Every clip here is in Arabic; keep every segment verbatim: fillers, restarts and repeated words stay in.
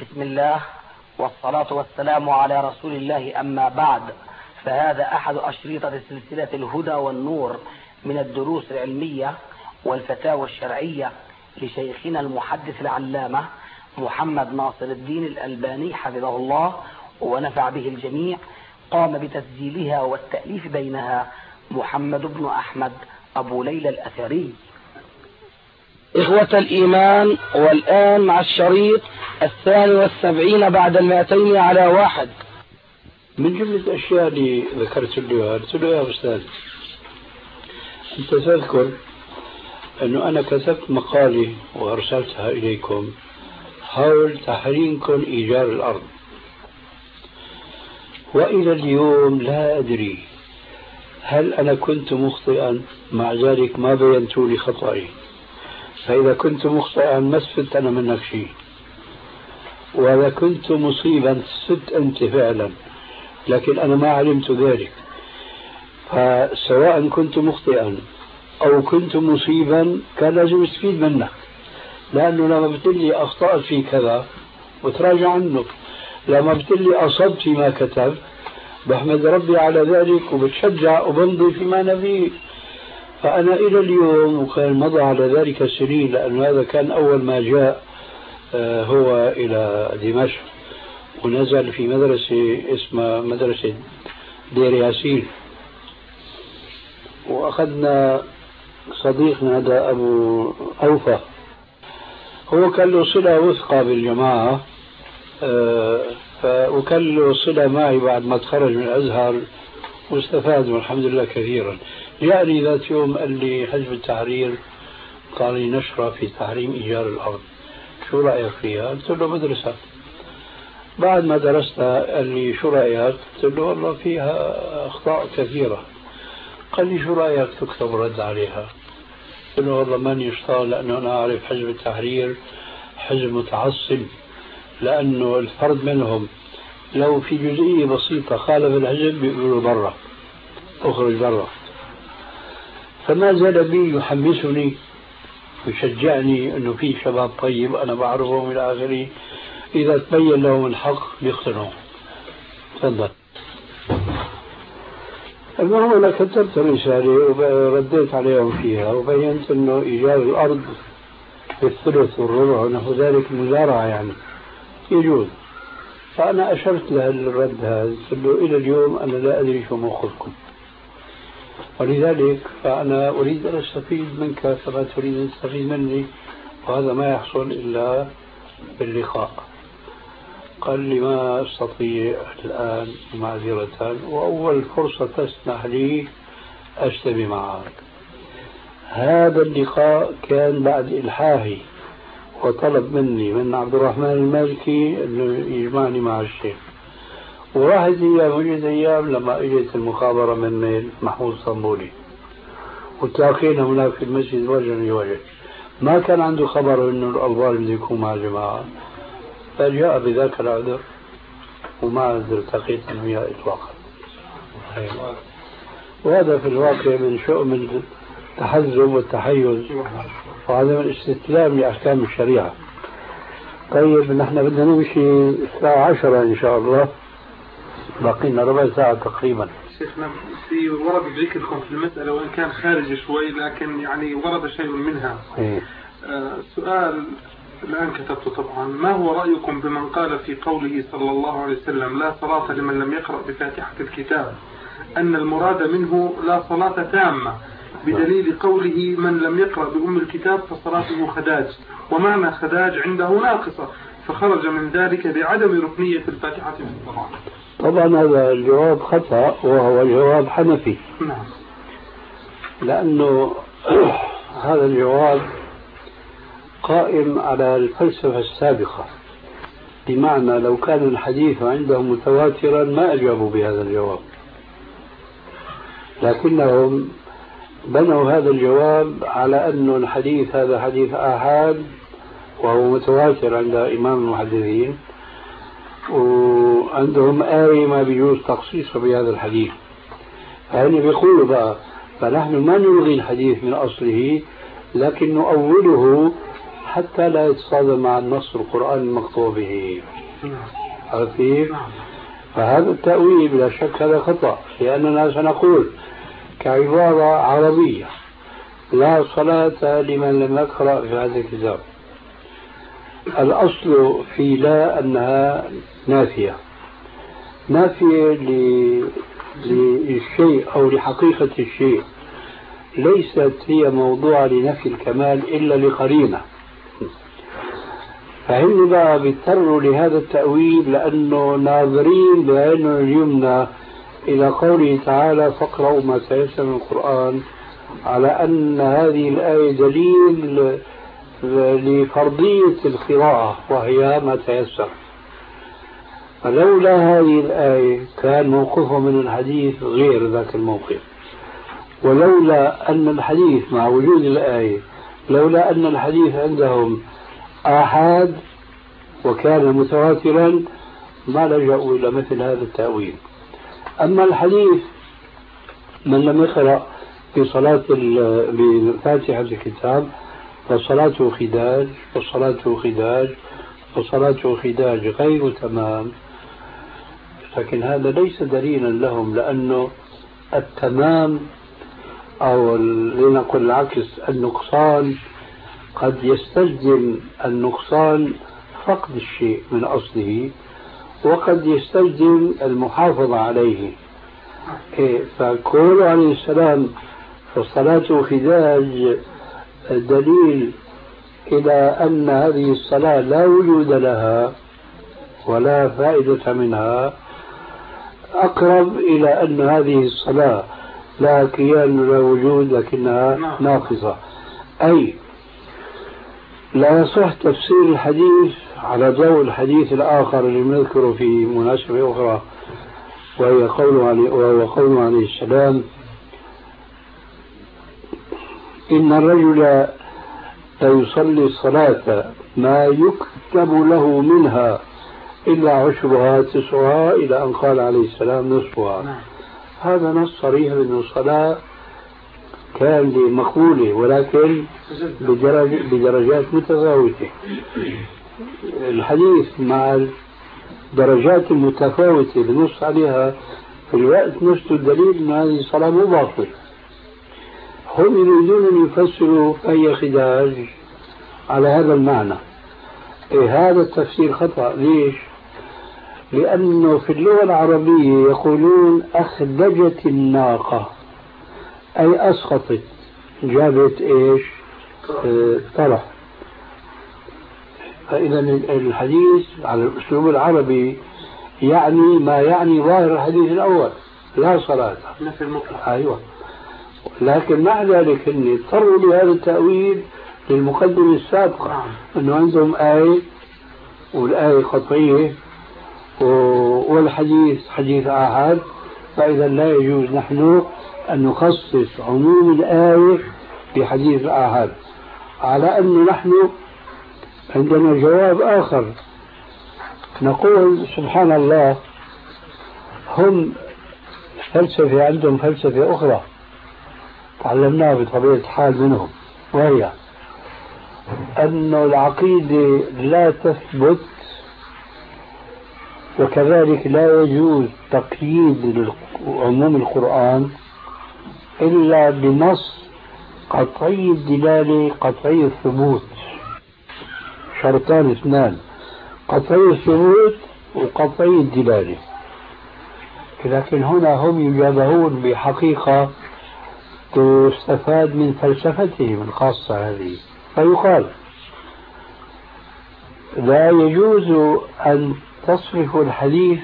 بسم الله والصلاة والسلام على رسول الله، أما بعد، فهذا أحد أشريطة سلسلة الهدى والنور من الدروس العلمية والفتاوى الشرعية لشيخنا المحدث العلامة محمد ناصر الدين الألباني حفظه الله ونفع به الجميع. قام بتسجيلها والتأليف بينها محمد بن أحمد أبو ليلى الأثري. إخوة الإيمان، والآن مع الشريط الثاني والسبعين بعد المائتين على واحد. من جملة الأشياء اللي ذكرت له قلت له يا أستاذ، أنت تذكر أنه أنا كتبت مقالة وأرسلتها إليكم حول تحريمكم إيجار الأرض، وإلى اليوم لا أدري هل أنا كنت مخطئا، مع ذلك ما بينت لي خطأي، فإذا كنت مخطئا ما استفدت أنا منك شيء، وإذا كنت مصيبا استفدت أنت فعلا، لكن أنا ما علمت ذلك. فسواء كنت مخطئا أو كنت مصيبا كان لازم استفيد منك، لأنه لما بتقلي أخطأت في كذا وتراجع عنه، لما بتقلي أصبت فيما كتب بحمد ربي على ذلك وبتشجع وبمضي فيما نبيه. فأنا إلى اليوم، وكان مضى على ذلك سنين، لأن هذا كان أول ما جاء هو إلى دمشق ونزل في مدرسة اسمها مدرسة دير ياسين، وأخذنا صديقنا هذا أبو أوفى، هو كان له صلة وثقة بالجماعة، وكان له صلة معي بعد ما تخرج من الأزهر واستفاد والحمد لله كثيرا. جاءني ذات يوم قال لي حزب التحرير قال لي نشرة في تحريم إيجار الأرض، شو رأيك فيها؟ قلت له بدرسها. بعد ما درستها قال لي شو رأيك؟ قلت له والله فيها أخطاء كثيرة. قال لي شو رأيك تكتب رد عليها؟ قلت له والله ماني شطان، لأنه أنا أعرف حزب التحرير حزب متعصب، لأنه الفرد منهم لو في جزئية بسيطة خالف الحزب بيقولوا برا، اخرج برا. فما زال بي يحمسني ويشجعني أنه في شباب طيب أنا بعرفهم إلى آخره، إذا تبين لهم الحق بيقتنعوا. تفضل. المهم أنا كتبت رسالة ورديت عليهم فيها وبينت أنه إيجار الأرض بالثلث والربع ونحو ذلك مزارعة يعني يجوز. فأنا أشرت له الرد هذا، قلت له إلى اليوم أنا لا أدري شو موقفكم، ولذلك فأنا أريد أن أستفيد منك كما تريد أن تستفيد مني، وهذا ما يحصل إلا باللقاء. قال لي ما أستطيع الآن معذرة، وأول فرصة تسمح لي أجتمع معك. هذا اللقاء كان بعد إلحاحي وطلب مني من عبد الرحمن المالكي أنه يجمعني مع الشيخ، وواحد أيام وجد أيام لما أجت المخابرة من محمود صنبولي وتلاقينا هناك في المسجد وجها لوجه، ما كان عنده خبر أنه الألباني بده يكون مع الجماعة، فجاء بذاك العذر وما التقيت وياه إطلاقا. وهذا في الواقع من شؤم التحزب والتحيز وعدم الاستسلام لأحكام الشريعة. طيب نحن بدنا نمشي الساعة عشرة إن شاء الله، باقي لنا ربع ساعة تقريبا. شيخنا في ورد ذكركم في المسألة وإن كان خارج شوي، لكن يعني ورد شيء منها. إيه؟ آه سؤال الآن كتبته طبعا، ما هو رأيكم بمن قال في قوله صلى الله عليه وسلم لا صلاة لمن لم يقرأ بفاتحة الكتاب أن المراد منه لا صلاة تامة، بدليل قوله من لم يقرأ بأم الكتاب فصلاته خداج، ومعنى خداج عنده ناقصة، فخرج من ذلك بعدم ركنية الفاتحة في الصلاة. طبعا هذا الجواب خطأ، وهو جواب حنفي. نعم. لأنه هذا الجواب قائم على الفلسفة السابقة، بمعنى لو كان الحديث عندهم متواترا ما أجابوا بهذا الجواب، لكنهم بنوا هذا الجواب على أن الحديث هذا حديث آحاد وهو متواتر عند إمام المحدثين، وعندهم آية ما بيجوز تخصيصها بهذا الحديث. فهنا بيقولوا بقى فنحن ما نلغي الحديث من أصله، لكن نؤوله حتى لا يتصادم مع النص القرآني المقطوع به. عرفت كيف؟ فهذا التأويل بلا شك هذا خطأ، لأننا سنقول كعبارة عربية لا صلاة لمن لم يقرأ في هذا الكتاب. الأصل في لا أنها نافية، نافية للشيء أو لحقيقة الشيء، ليست هي موضوع لنفي الكمال إلا لقرينة. فهم بقى بيضطروا لهذا التأويل لأنه ناظرين بعينه اليمنى إلى قوله تعالى فاقرأوا ما تيسر من القرآن، على أن هذه الآية دليل لفرضية القراءة وهي ما تيسر. فلولا هذه الآية كان موقفهم من الحديث غير ذاك الموقف، ولولا أن الحديث مع وجود الآية، لولا أن الحديث عندهم آحاد وكان متواترا ما لجأوا إلى مثل هذا التأويل. أما الحديث من لم يقرأ في صلاة بفاتحة الكتاب فصلاته خداج وصلاته خداج وصلاته خداج غير تمام، لكن هذا ليس دليلا لهم، لأنه التمام أو لنقل العكس النقصان قد يستلزم النقصان فقد الشيء من أصله، وقد يستلزم المحافظة عليه. فقول عليه السلام فالصلاة خداج دليل إلى أن هذه الصلاة لا وجود لها ولا فائدة منها، أقرب إلى أن هذه الصلاة لا كيان ولا وجود لكنها ناقصة. أي لا يصح تفسير الحديث على ضوء الحديث الآخر اللي نذكره في مناسبة أخرى، وهي قوله عليه, وهو قوله عليه السلام إن الرجل ليصلي الصلاة ما يكتب له منها إلا عشرها تسعها، إلى أن قال عليه السلام نصفها. هذا نص صريح بأن الصلاة كان لمقبولة ولكن بدرج بدرجات متفاوتة. الحديث مع الدرجات المتفاوتة بنص عليها في الوقت نفسه الدليل أن هذه الصلاة مو باطلة. هم يريدون أن يفسروا أي خداج على هذا المعنى. إيه هذا التفسير خطأ. ليش؟ لأنه في اللغة العربية يقولون أخدجت الناقة، أي أسقطت، جابت إيش؟ اه طرح. فإذا الحديث على الأسلوب العربي يعني ما يعني ظاهر الحديث الأول، لا صلاة. نفي المطلق. أيوة. لكن مع ذلك إن اضطروا لهذا التأويل للمقدمة السابقة، أنه عندهم آية والآية قطعية والحديث حديث آحاد، فإذا لا يجوز نحن أن نخصص عموم الآية بحديث آحاد، على أن نحن عندنا جواب آخر. نقول سبحان الله هم فلسفة، عندهم فلسفة أخرى تعلمناها بطبيعة الحال منهم، وهي أن العقيدة لا تثبت، وكذلك لا يجوز تقييد عموم القرآن إلا بنص قطعي الدلالة قطعي الثبوت. شرطان اثنان، قطعي الثبوت وقطعي الدلالة. لكن هنا هم يجابهون بحقيقة تستفاد من فلسفتهم الخاصة هذه، فيقال لا يجوز أن تصرف الحديث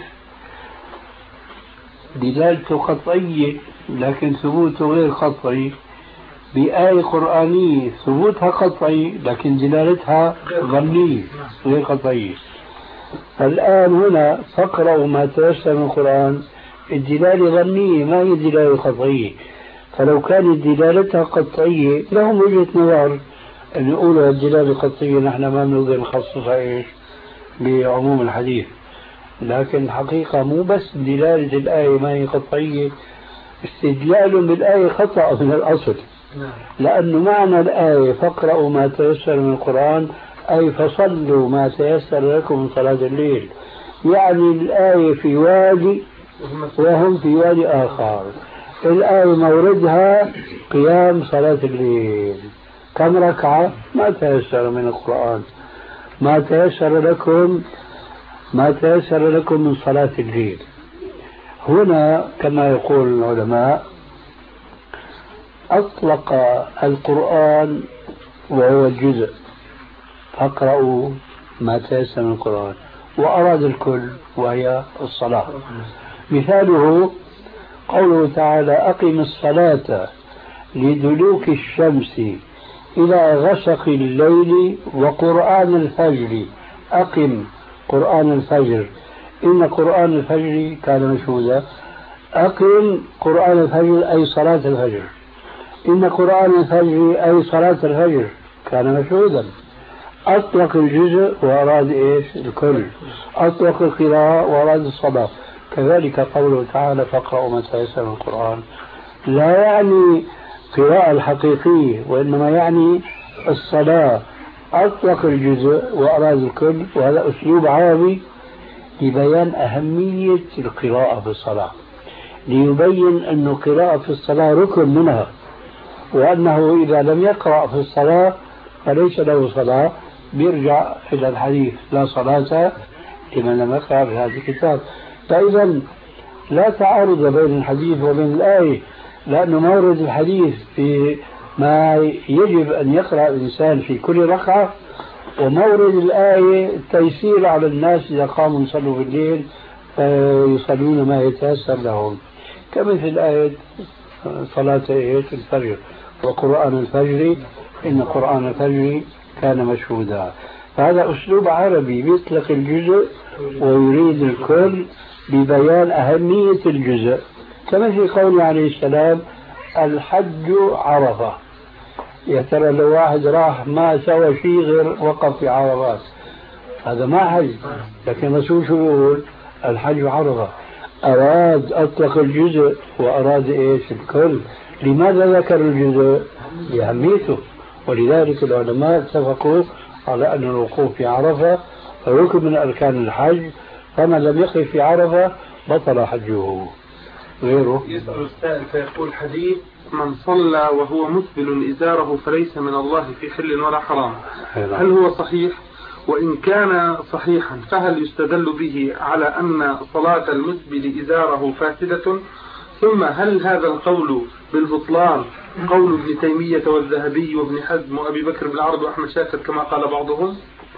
دلالته قطعية لكن ثبوته غير قطعي بآية قرآنية ثبوتها قطعي لكن دلالتها ظنية غير قطعية. الآن هنا فاقرأوا ما تيسر من القرآن، الدلالة ظنية ما هي دلالة قطعية، فلو كانت دلالتها قطعية لهم وجهة نظر أن يقولوا الدلالة قطعية نحن ما نقدر نخصصها إيش بعموم الحديث. لكن الحقيقة مو بس دلالة الآية ما هي قطعية، استدلال بالآية خطأ من الأصل، لأنه معنى الآية فاقرأوا ما تيسر من القرآن أي فصلوا ما تيسر لكم من صلاة الليل، يعني الآية في وادي وهم في وادي آخر. الآية موردها قيام صلاة الليل، كم ركعة؟ ما تيسر من القرآن، ما تيسر لكم ما تيسر لكم من صلاة الليل. هنا كما يقول العلماء أطلق القرآن وهو الجزء، فاقرأوا ما تيسر من القرآن، وأراد الكل وهي الصلاة. مثاله قوله تعالى أقم الصلاة لدلوك الشمس إلى غسق الليل وقرآن الفجر. أقم قرآن الفجر، إن قرآن الفجر كان مشهودا. أقم قرآن الفجر أي صلاة الفجر، إن قرآن الفجر أي صلاة الفجر كان مشهودا. أطلق الجزء وأراد إيش؟ الكل. أطلق القراءة وأراد الصلاة. كذلك قوله تعالى فاقرأوا ما تيسر من القرآن لا يعني قراءة الحقيقية، وإنما يعني الصلاة. أطلق الجزء وأراد الكل، وهذا أسلوب عربي لبيان أهمية القراءة في الصلاة، ليبين أن القراءة في الصلاة ركن منها، وأنه إذا لم يقرأ في الصلاة فليس له صلاة. بيرجع إلى الحديث لا صلاة لمن لم يقرأ في هذا الكتاب. فإذا لا تعارض بين الحديث وبين الآية، لأن مورد الحديث في ما يجب أن يقرأ الإنسان في كل ركعة، ومورد الآية التيسير على الناس إذا قاموا يصلوا بالليل فيصلون ما يتيسر لهم، كمثل آية صلاة الفجر وقرآن الفجر إن قرآن الفجر كان مشهودا. فهذا أسلوب عربي يطلق الجزء ويريد الكل ببيان أهمية الجزء، كمثل قوله عليه السلام الحج عرفة. يا ترى لو واحد راح ما سوى شيء غير وقف في عرفات هذا ما حج، لكن الرسول شو يقول؟ الحج عرفة. أراد أطلق الجزء وأراد إيش؟ الكل. لماذا ذكر الجزء؟ لأهميته. ولذلك العلماء اتفقوا على أن الوقوف في عرفة ركن من أركان الحج، فمن لم يقف في عرفة بطل حجه. غيره يسأل السائل فيقول حديث من صلى وهو مسبل إزاره فليس من الله في حل ولا حرام، هل هو صحيح؟ وإن كان صحيحا فهل يستدل به على أن صلاة المسبل إزاره فاسدة؟ ثم هل هذا القول بالبطلان قول ابن تيمية والذهبي وابن حزم وأبي بكر بن العرب وأحمد شاكر كما قال بعضهم؟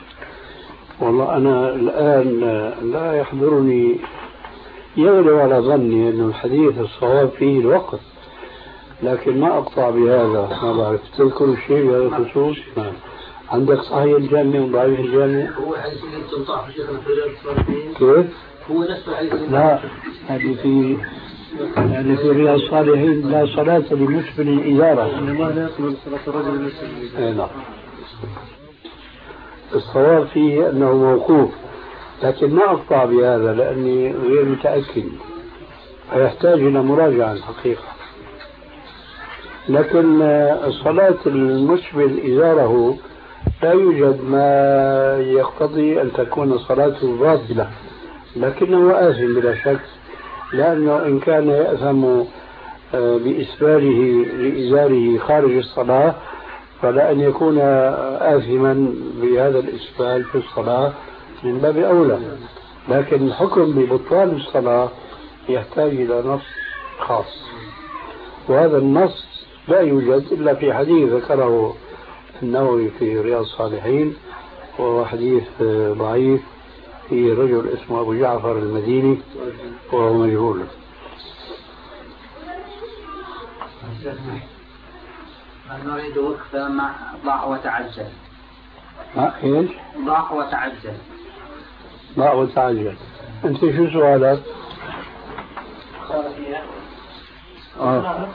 والله أنا الآن لا يحضرني، يغلب على ظني أن الحديث الصواب فيه الوقت، لكن ما أقطع بهذا. ما بعرف تذكر شيء بهذا الخصوص؟ عندك صحيح الجامع وضعيف الجامع؟ هو حديث اللي تنطح في شيخنا كيف؟ هو نفس الحديث. لا، هذه في يعني في رياض الصالحين لا صلاة لمسبل الإزارة. ما لا يقبل صلاة الرجل المسبل. اي نعم. الصواب فيه أنه موقوف، لكن ما أقطع بهذا لأني غير متأكد، فيحتاج إلى مراجعة الحقيقة. لكن صلاة المسبل إزاره لا يوجد ما يقتضي أن تكون صلاته باطلة، لكنه آثم بلا شك، لأنه إن كان يأثم بإسباله لإزاره خارج الصلاة فلا أن يكون آثما بهذا الإسبال في الصلاة من باب أولى. لكن الحكم ببطلان الصلاة يحتاج إلى نص خاص، وهذا النص لا يوجد إلا في حديث ذكره النووي في رياض الصالحين، وهو حديث ضعيف في رجل اسمه أبو جعفر المديني وهو مجهول. نريد وقف مع ضع وتعجل. ها ايش؟ ضع وتعجل. ضع وتعجل. أنت شو سؤالك؟ آه.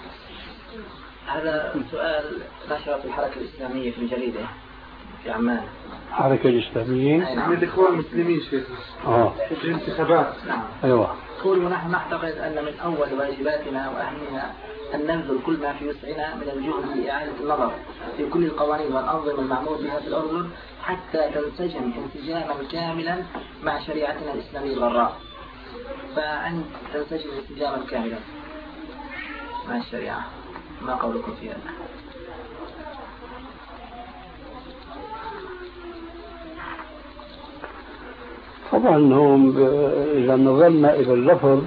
هذا سؤال نشرت الحركة الإسلامية في الجريدة في عمان. الحركة الإسلامية؟ من الإخوان المسلمين شيخ. آه. في الانتخابات. نعم. أيوة. يقول ونحن نعتقد أن من أول واجباتنا وأهمها أن نبذل كل ما في وسعنا من الجهد لإعادة النظر في كل القوانين والأنظمة المعمول بها في الأردن حتى تنسجم انسجاما كاملا مع شريعتنا الإسلامية الغراء. فأن تنسجم انسجاما كاملا مع الشريعة، ما قولكم في هذا؟ طبعا هم إذا نظرنا إلى اللفظ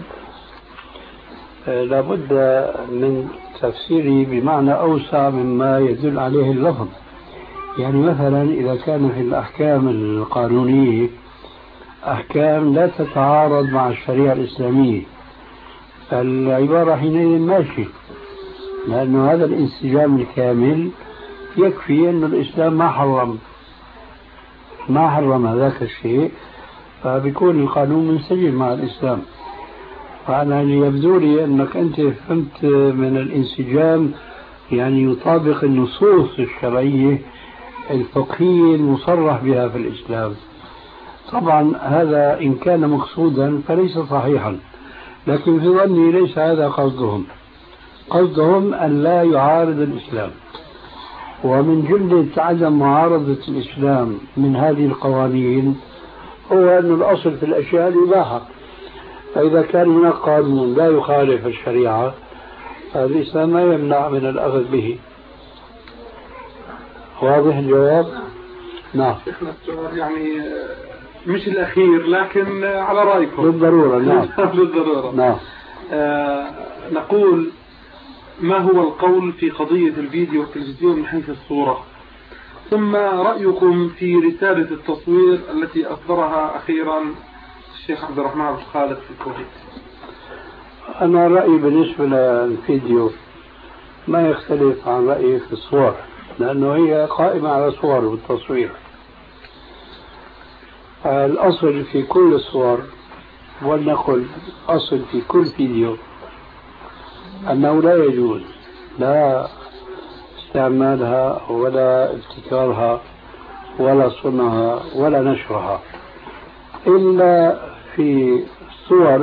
لابد من تفسيره بمعنى أوسع مما يدل عليه اللفظ. يعني مثلا إذا كان في الأحكام القانونية أحكام لا تتعارض مع الشريعة الإسلامية فالعبارة حينئذ ماشي، لأن هذا الانسجام الكامل يكفي أن الإسلام ما حرم ما حرم هذاك الشيء، فبيكون القانون منسجم مع الإسلام. فأنا يبدو لي أنك أنت فهمت من الانسجام يعني يطابق النصوص الشرعية الفقهية المصرح بها في الإسلام. طبعا هذا إن كان مقصودا فليس صحيحا، لكن في ظني ليس هذا قصدهم. قصدهم أن لا يعارض الإسلام، ومن جملة عدم معارضة الإسلام من هذه القوانين هو أن الأصل في الأشياء الإباحة، فإذا كان هناك قانون لا يخالف الشريعة الإسلام ما يمنع من الأخذ به. واضح الجواب؟ نعم. يعني مش الأخير لكن على رأيكم بالضرورة. نعم بالضرورة. نعم. آه نقول ما هو القول في قضية الفيديو والتلفزيون من حيث الصورة، ثم رأيكم في رسالة التصوير التي أصدرها أخيرا الشيخ عبد الرحمن عبد الخالق في الكويت. أنا رأيي بالنسبة للفيديو ما يختلف عن رأيي في الصور، لأنه هي قائمة على صور والتصوير. الأصل في كل الصور، ولنقل أصل في كل فيديو، أنه لا يجوز لا استعمالها ولا ابتكارها ولا صنعها ولا نشرها، إلا في صور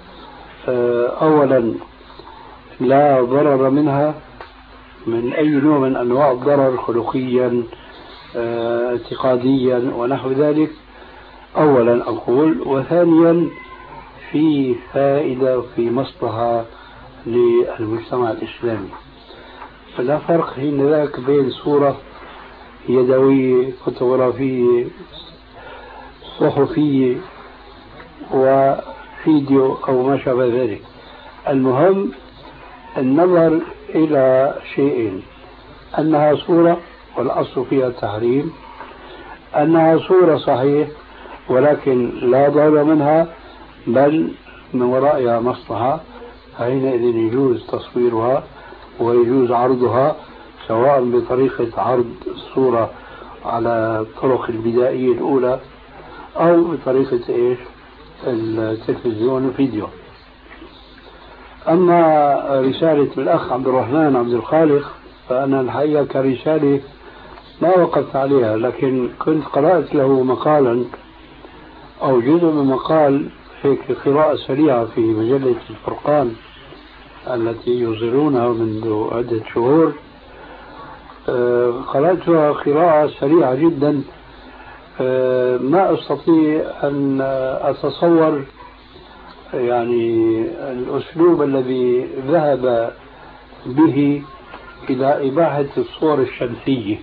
أولا لا ضرر منها من أي نوع من أنواع الضرر خلقيا اعتقاديا ونحو ذلك أولا أقول، وثانيا في فائدة وفي مصلحة للمجتمع الإسلامي. فلا فرق حين ذاك بين صورة يدوية فوتوغرافية صحفية وفيديو أو ما شابه ذلك. المهم النظر إلى شيئين: أنها صورة والأصل فيها التحريم، أنها صورة صحيح ولكن لا ضرر منها بل من ورائها مصلحة، حينئذ يجوز تصويرها ويجوز عرضها، سواء بطريقة عرض الصورة على الطرق البدائية الأولى أو بطريقة إيش التلفزيون والفيديو. أما رسالة الأخ عبد الرحمن عبد الخالق فأنا الحقيقة كرسالة ما وقفت عليها، لكن كنت قرأت له مقالا أو جزء من مقال هيك قراءة سريعة في مجلة الفرقان التي يصدرونها منذ عدة شهور. قرأتها قراءة سريعة جدا، ما أستطيع أن أتصور يعني الأسلوب الذي ذهب به إلى إباحة الصور الشمسية.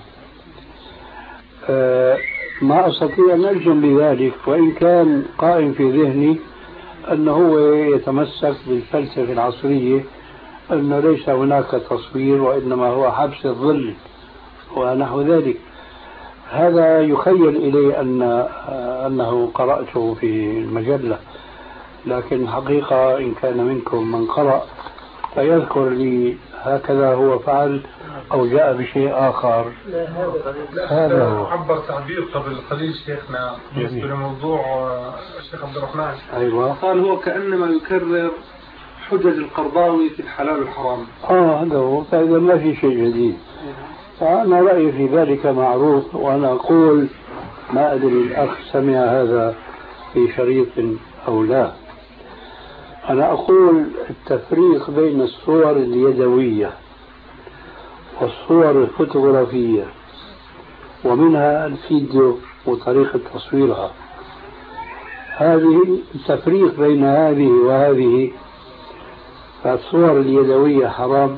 ما أستطيع أن أجزم بذلك، وإن كان قائم في ذهني أنه هو يتمسك بالفلسفة العصرية أنه ليس هناك تصوير وإنما هو حبس الظل ونحو ذلك. هذا يخيل إلي أن أنه قرأته في المجلة، لكن حقيقة إن كان منكم من قرأ فيذكر لي هكذا هو فعل أو جاء بشيء آخر. هذا هو عبر تعبير قبل قليل شيخنا بالنسبة لموضوع الشيخ عبد الرحمن. أيوة. قال هو كأنما يكرر حجج القرضاوي في الحلال والحرام. آه هذا هو، فإذا ما في شيء جديد. فأنا رأيي في ذلك معروف، وأنا أقول ما أدري الأخ سمع هذا في شريط أو لا. أنا أقول التفريق بين الصور اليدوية والصور الفوتوغرافية ومنها الفيديو وطريقة تصويرها، هذه التفريق بين هذه وهذه، فالصور اليدوية حرام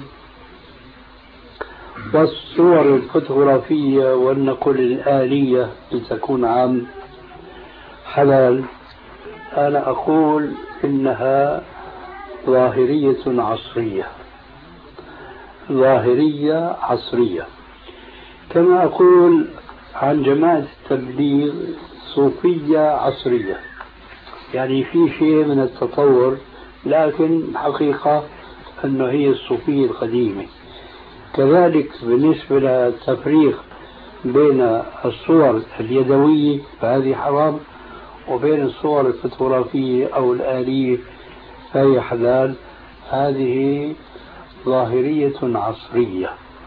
والصور الفوتوغرافية والنقل الآلية لتكون عام حلال. أنا أقول إنها ظاهرية عصرية، ظاهرية عصرية. كما أقول عن جماعة التبليغ صوفية عصرية، يعني في شيء من التطور، لكن حقيقة أنه هي الصوفية القديمة. كذلك بالنسبة للتفريق بين الصور اليدوية فهذه حرام، وبين الصور الفوتوغرافية أو الآلية فهي حلال. هذه ظاهرية عصرية،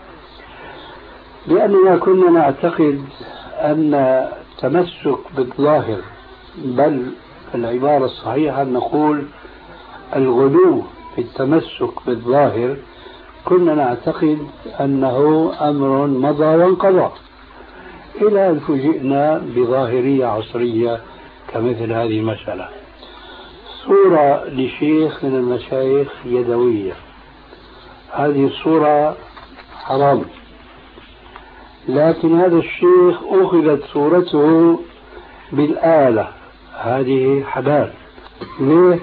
لأننا كنا نعتقد أن التمسك بالظاهر، بل العبارة الصحيحة أن نقول الغلو في التمسك بالظاهر، كنا نعتقد أنه أمر مضى وانقضى، إلى أن فوجئنا بظاهرية عصرية كمثل هذه المسألة. صورة لشيخ من المشايخ يدوية، هذه الصورة حرام، لكن هذا الشيخ أخذت صورته بالآلة، هذه حلال. ليه؟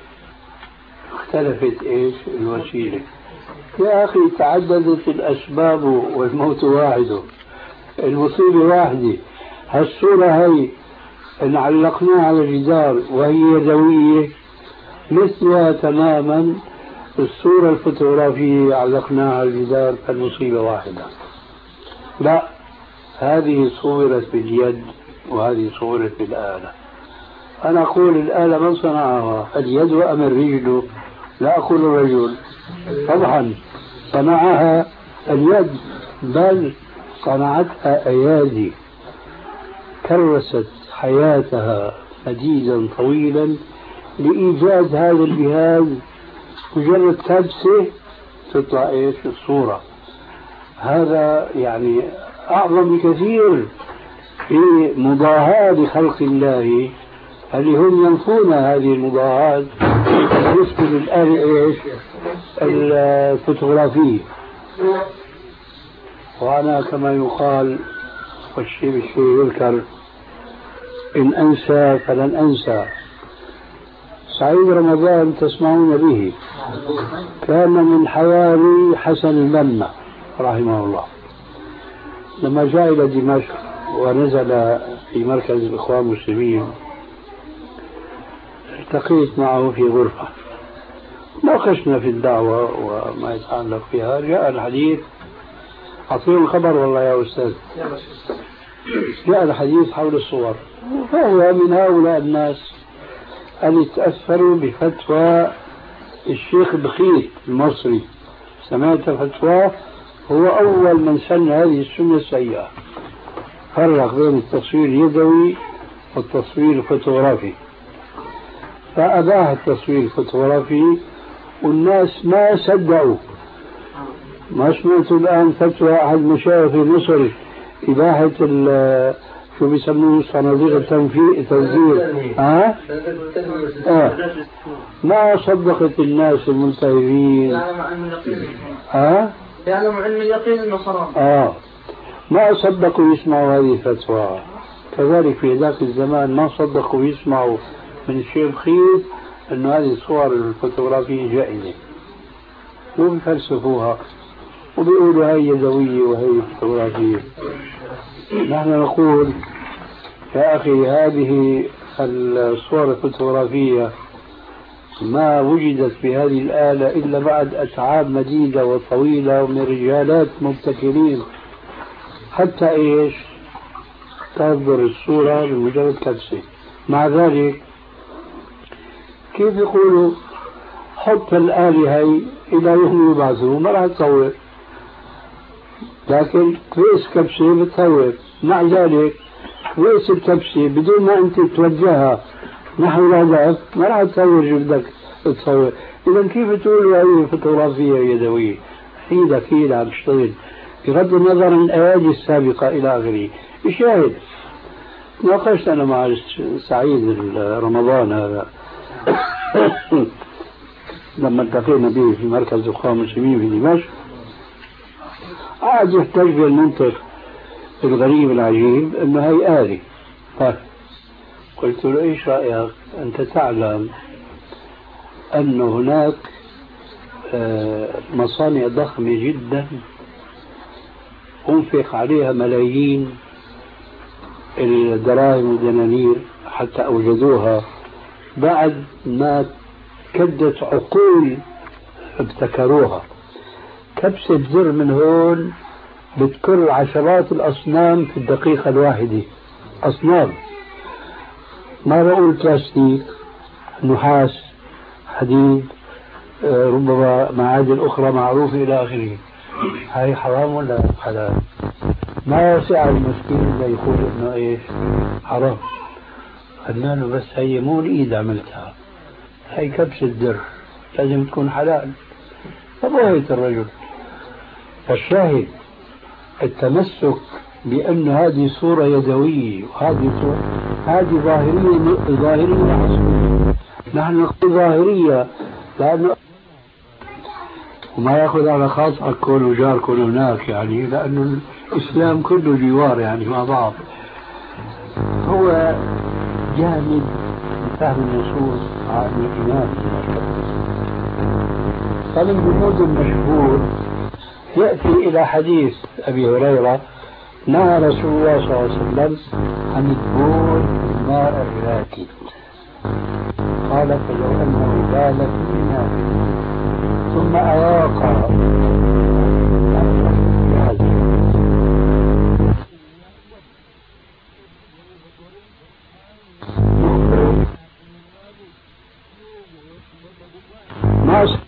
اختلفت إيش الوسيلة. يا أخي تعددت الأسباب والموت واحد، المصيبة واحدة. هالصورة هي إن علقناها على الجدار وهي يدوية مثلها تماما الصورة الفوتوغرافية علقناها على الجدار، فالمصيبة واحدة. لا، هذه صورت باليد وهذه صورت بالآلة. أنا أقول الآلة من صنعها، اليد أم الرجل؟ لا أقول الرجل، طبعا صنعها اليد، بل صنعتها أيادي كرست حياتها مديدا طويلا لإيجاد هذا الجهاز. مجرد كبسة تطلع إيش الصورة. هذا يعني أعظم بكثير في مضاهاة لخلق الله، اللي هم ينفون هذه المضاهاة بالنسبة للآلة إيش الفوتوغرافية. وأنا كما يقال والشيء بالشيء يذكر، إن أنسى فلن أنسى. سعيد رمضان تسمعون به كان من حواري حسن البنا رحمه الله، لما جاء إلى دمشق ونزل في مركز الإخوان المسلمين التقيت معه في غرفة، ناقشنا في الدعوة وما يتعلق فيها. جاء الحديث، أعطيهم الخبر والله يا أستاذ، جاء الحديث حول الصور، فهو من هؤلاء الناس اللي تأثروا بفتوى الشيخ بخيت المصري. سمعت فتواه، هو أول من سن هذه السنة السيئة، فرق بين التصوير اليدوي والتصوير الفوتوغرافي، فأباح التصوير الفوتوغرافي والناس ما صدقوا. ما سمعت الآن فتوى أحد مشايخ مصر إباحة شو بيسموه صناديق التنزيل، ها؟ آه. ما صدقت الناس المنتهبين، ها؟ يعلم علم اليقين انه حرام. اه ما صدقوا يسمعوا هذه الفتوى. كذلك في ذاك الزمان ما صدقوا يسمعوا من الشيخ خير انه هذه الصور الفوتوغرافية جائزة، وبيفلسفوها وبيقولوا هي يدوية وهي فوتوغرافية. نحن نقول يا أخي هذه الصور الفوتوغرافية ما وجدت بهذه الآلة إلا بعد أتعاب مديدة وطويلة ومن رجالات مبتكرين، حتى إيش تصدر الصورة بمجرد كبسة. مع ذلك كيف يقولوا حط الآلة هي إلى يوم يبعثوا، ما راح تصور، لكن كويس كبسة بتصور. مع ذلك كويس الكبسة بدون ما أنت توجهها نحو الهدف ما راح تصور جلدك تصور. إذا كيف تقول هذه فوتوغرافية يدوية؟ أكيد أكيد عم تشتغل بغض النظر عن الأيادي السابقة إلى آخره. الشاهد ناقشت أنا مع سعيد رمضان هذا لما التقينا به في مركز الأخوة المسلمين في دمشق، قاعد يحتاج بالمنطق الغريب العجيب أنه هي آلة. قلت له إيش رأيك؟ أنت تعلم أن هناك مصانع ضخمة جدا أنفق عليها ملايين الدراهم والدنانير حتى أوجدوها، بعد ما كدت عقول ابتكروها. كبسة زر من هون بتكر عشرات الأصنام في الدقيقة الواحدة، أصنام، ما بقول بلاستيك، نحاس، حديد، ربما معادن أخرى معروفة إلى آخره. هاي حرام ولا حلال؟ ما يسع المسكين إلا يقول إنه إيش حرام. قلنا له بس هي مو الإيد عملتها، هي كبسة در، لازم تكون حلال. فبهت الرجل. فالشاهد التمسك بأن هذه صورة يدوية وهذه صورة، هذه ظاهرية ظاهرية عصرية. نحن نقول ظاهرية لأنه وما يأخذ على خاص كونه جار كونه هناك، يعني لأنه الإسلام كله جوار يعني مع بعض. هو جامد فهم النصوص عن الإيمان. فالجمود المشهور يأتي إلى حديث أبي هريرة نهى رسول الله صلى الله عليه وسلم عن البول الماء الراكد. قال فلو أنه بال في الإناء ثم أراق ما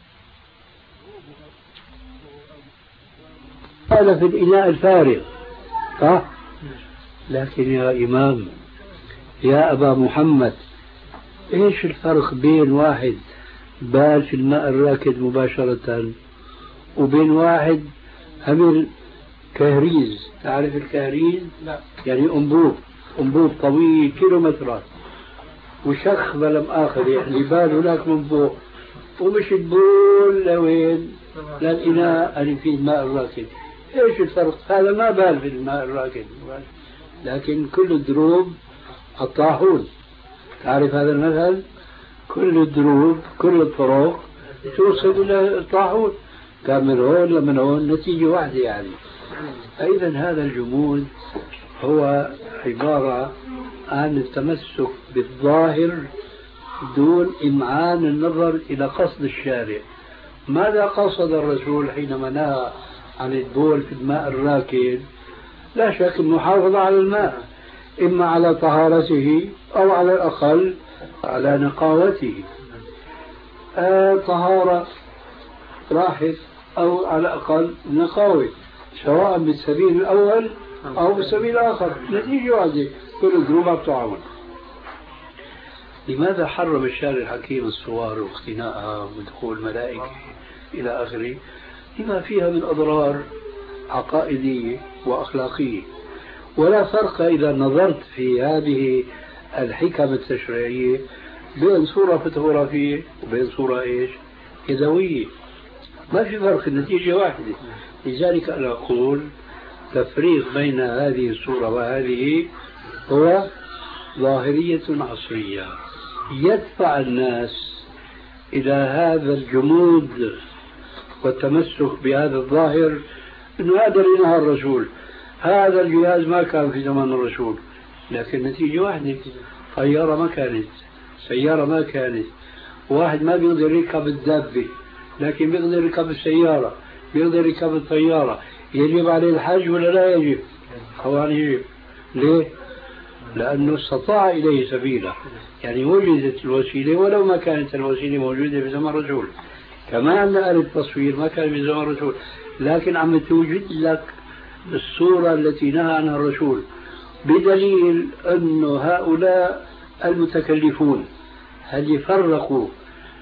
قال في الإناء الفارغ. صح؟ لكن يا إمام يا أبا محمد، إيش الفرق بين واحد بال في الماء الراكد مباشرة وبين واحد عمل كهريز؟ تعرف الكهريز؟ لا. يعني أنبوب أنبوب طويل كيلومترات وشخ بلم آخر، يعني بال هناك من فوق ومش البول لوين؟ للإناء اللي فيه الماء الراكد. ايش الفرق؟ هذا ما بال في الماء الراكد، لكن كل الدروب الطاحون. تعرف هذا المثل؟ كل الدروب كل الطرق توصل الى الطاحون، كان من هون لمن هون نتيجة واحدة يعني. ايضا هذا الجمود هو عبارة عن التمسك بالظاهر دون إمعان النظر إلى قصد الشارع. ماذا قصد الرسول حينما نهى عن البول في الماء الراكد؟ لا شك المحافظة على الماء، إما على طهارته أو على الأقل على نقاوته. آه طهارة راحت أو على الأقل نقاوة، سواء بالسبيل الأول أو بالسبيل الآخر، نتيجة واحدة، كل الدروب بتعاون. لماذا حرم الشارع الحكيم الصور واختناءها ودخول ملائكة إلى آخره؟ لما فيها من أضرار عقائدية وأخلاقية. ولا فرق إذا نظرت في هذه الحكم التشريعية بين صورة فوتوغرافية وبين صورة إيش يدوية، ما في فرق، النتيجة واحدة. لذلك أنا أقول تفريق بين هذه الصورة وهذه هو ظاهرية عصرية يدفع الناس إلى هذا الجمود والتمسك بهذا الظاهر، إنه هذا اللي نهى الرسول. هذا الجهاز ما كان في زمان الرسول، لكن نتيجة واحدة، طيارة ما كانت، سيارة ما كانت، واحد ما بيقدر يركب الدابة لكن بيقدر يركب السيارة، بيقدر يركب الطيارة. يجب عليه الحج ولا لا يجب؟ طبعا يجب. ليه؟ لأنه استطاع إليه سبيلا، يعني وجدت الوسيلة ولو ما كانت الوسيلة موجودة في زمن الرسول. كما أن آلة التصوير ما كان في زمن الرسول، لكن عم توجد لك الصورة التي نهى عنها الرسول، بدليل أن هؤلاء المتكلفون هل يفرقوا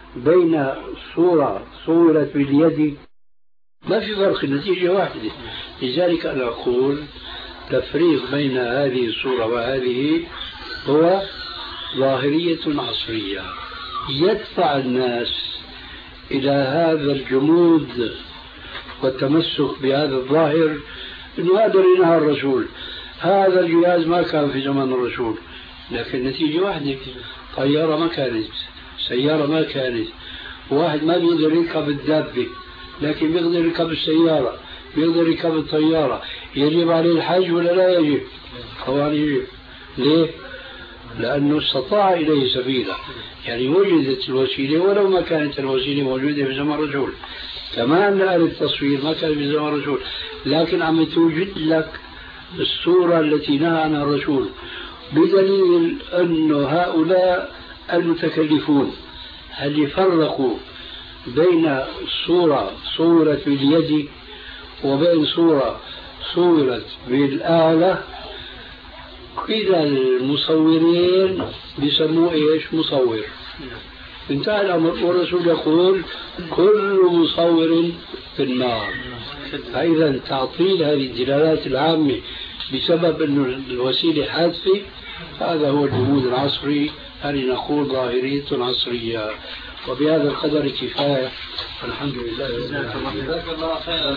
بين صورة صورت باليد ما في فرق، النتيجة واحدة. لذلك أنا أقول تفريق بين هذه الصورة وهذه هو ظاهرية عصرية يدفع الناس إلى هذا الجمود والتمسك بهذا الظاهر، إنه هذا اللي نهى الرسول. هذا الجهاز ما كان في زمن الرسول، لكن النتيجة واحدة، طيارة ما كانت، سيارة ما كانت، واحد ما بيقدر يركب الدابة لكن بيقدر يركب السيارة، بيقدر يركب الطيارة. يجب عليه الحج ولا لا يجب؟ طبعا يجب. ليه؟ لأنه استطاع إليه سبيلا، يعني وجدت الوسيلة ولو ما كانت الوسيلة موجودة في زمن الرسول. كمان آلة التصوير ما كانت في زمن الرسول، لكن عم توجد لك الصورة التي نهى عنها الرسول، بدليل أن هؤلاء المتكلفون هل يفرقوا بين صورة صورت باليد وبين صورة صورت بالآلة. كذا المصورين بيسموه ايش؟ مصور. انتهى الامر، والرسول يقول كل مصور في النار. فاذا تعطيل هذه الدلالات العامة بسبب انه الوسيلة حادثة، هذا هو الجمود العصري، هل نقول ظاهرية عصرية. وبهذا القدر كفاية، الحمد لله. جزاك الله خيرا.